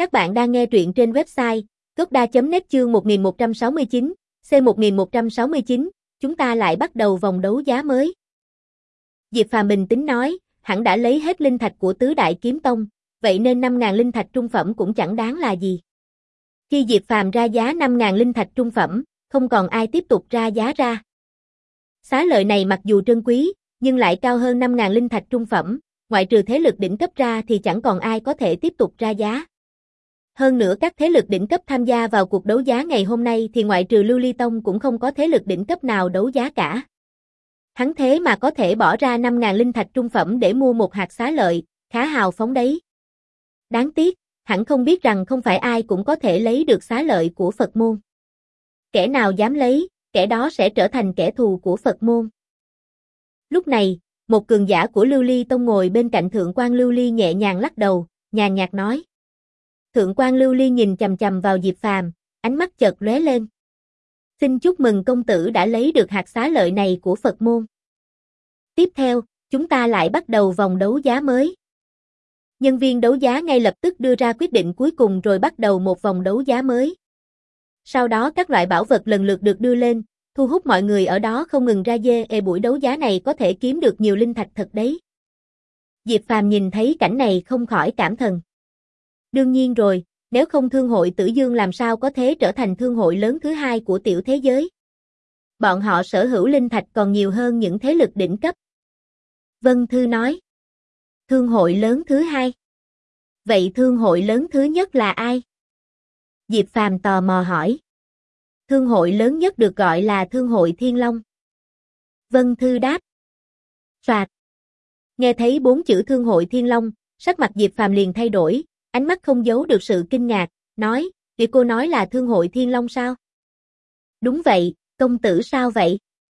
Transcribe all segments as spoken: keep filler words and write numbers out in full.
Các bạn đang nghe truyện trên website gocda chấm net chương một nghìn một trăm sáu mươi chín, C một nghìn một trăm sáu mươi chín, chúng ta lại bắt đầu vòng đấu giá mới. Diệp Phàm bình tĩnh nói, hẳn đã lấy hết linh thạch của tứ đại kiếm tông, vậy nên năm nghìn linh thạch trung phẩm cũng chẳng đáng là gì. Khi Diệp Phàm ra giá năm nghìn linh thạch trung phẩm, không còn ai tiếp tục ra giá ra. Xá lợi này mặc dù trân quý, nhưng lại cao hơn năm nghìn linh thạch trung phẩm, ngoại trừ thế lực đỉnh cấp ra thì chẳng còn ai có thể tiếp tục ra giá. Hơn nữa các thế lực đỉnh cấp tham gia vào cuộc đấu giá ngày hôm nay thì ngoại trừ Lưu Ly Tông cũng không có thế lực đỉnh cấp nào đấu giá cả. Hắn thế mà có thể bỏ ra năm nghìn linh thạch trung phẩm để mua một hạt xá lợi, khá hào phóng đấy. Đáng tiếc, hắn không biết rằng không phải ai cũng có thể lấy được xá lợi của Phật môn. Kẻ nào dám lấy, kẻ đó sẽ trở thành kẻ thù của Phật môn. Lúc này, một cường giả của Lưu Ly Tông ngồi bên cạnh Thượng quan Lưu Ly nhẹ nhàng lắc đầu, nhàn nhạt nói. Thượng quan Lưu Ly nhìn chằm chằm vào Diệp Phàm, ánh mắt chợt lóe lên. Xin chúc mừng công tử đã lấy được hạt xá lợi này của Phật môn. Tiếp theo, chúng ta lại bắt đầu vòng đấu giá mới. Nhân viên đấu giá ngay lập tức đưa ra quyết định cuối cùng rồi bắt đầu một vòng đấu giá mới. Sau đó các loại bảo vật lần lượt được đưa lên, thu hút mọi người ở đó không ngừng ra dê e buổi đấu giá này có thể kiếm được nhiều linh thạch thật đấy. Diệp Phàm nhìn thấy cảnh này không khỏi cảm thần. Đương nhiên rồi, nếu không thương hội Tử Dương làm sao có thể trở thành thương hội lớn thứ hai của tiểu thế giới. Bọn họ sở hữu linh thạch còn nhiều hơn những thế lực đỉnh cấp. Vân Thư nói. Thương hội lớn thứ hai. Vậy thương hội lớn thứ nhất là ai? Diệp Phàm tò mò hỏi. Thương hội lớn nhất được gọi là Thương hội Thiên Long. Vân Thư đáp. Soạt. Nghe thấy bốn chữ Thương hội Thiên Long, sắc mặt Diệp Phàm liền thay đổi, ánh mắt không giấu được sự kinh ngạc, nói, việc cô nói là Thương hội Thiên Long sao? Đúng vậy, công tử sao vậy?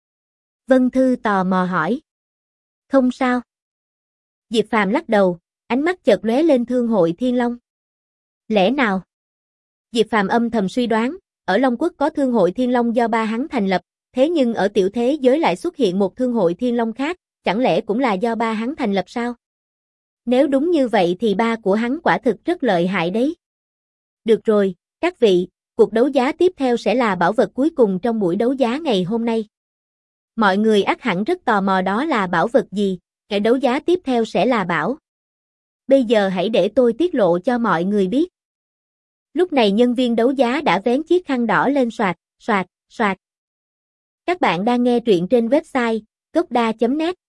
Vân Thư tò mò hỏi. Không sao. Diệp Phàm lắc đầu, ánh mắt chợt lóe lên Thương hội Thiên Long. Lẽ nào? Diệp Phàm âm thầm suy đoán, ở Long Quốc có Thương hội Thiên Long do ba hắn thành lập, thế nhưng ở tiểu thế giới lại xuất hiện một Thương hội Thiên Long khác, chẳng lẽ cũng là do ba hắn thành lập sao? Nếu đúng như vậy thì ba của hắn quả thực rất lợi hại đấy. Được rồi, các vị, cuộc đấu giá tiếp theo sẽ là bảo vật cuối cùng trong buổi đấu giá ngày hôm nay. Mọi người ắt hẳn rất tò mò đó là bảo vật gì, cái đấu giá tiếp theo sẽ là bảo. Bây giờ hãy để tôi tiết lộ cho mọi người biết. Lúc này nhân viên đấu giá đã vén chiếc khăn đỏ lên soạt, soạt, soạt. Các bạn đang nghe truyện trên website gocda chấm net.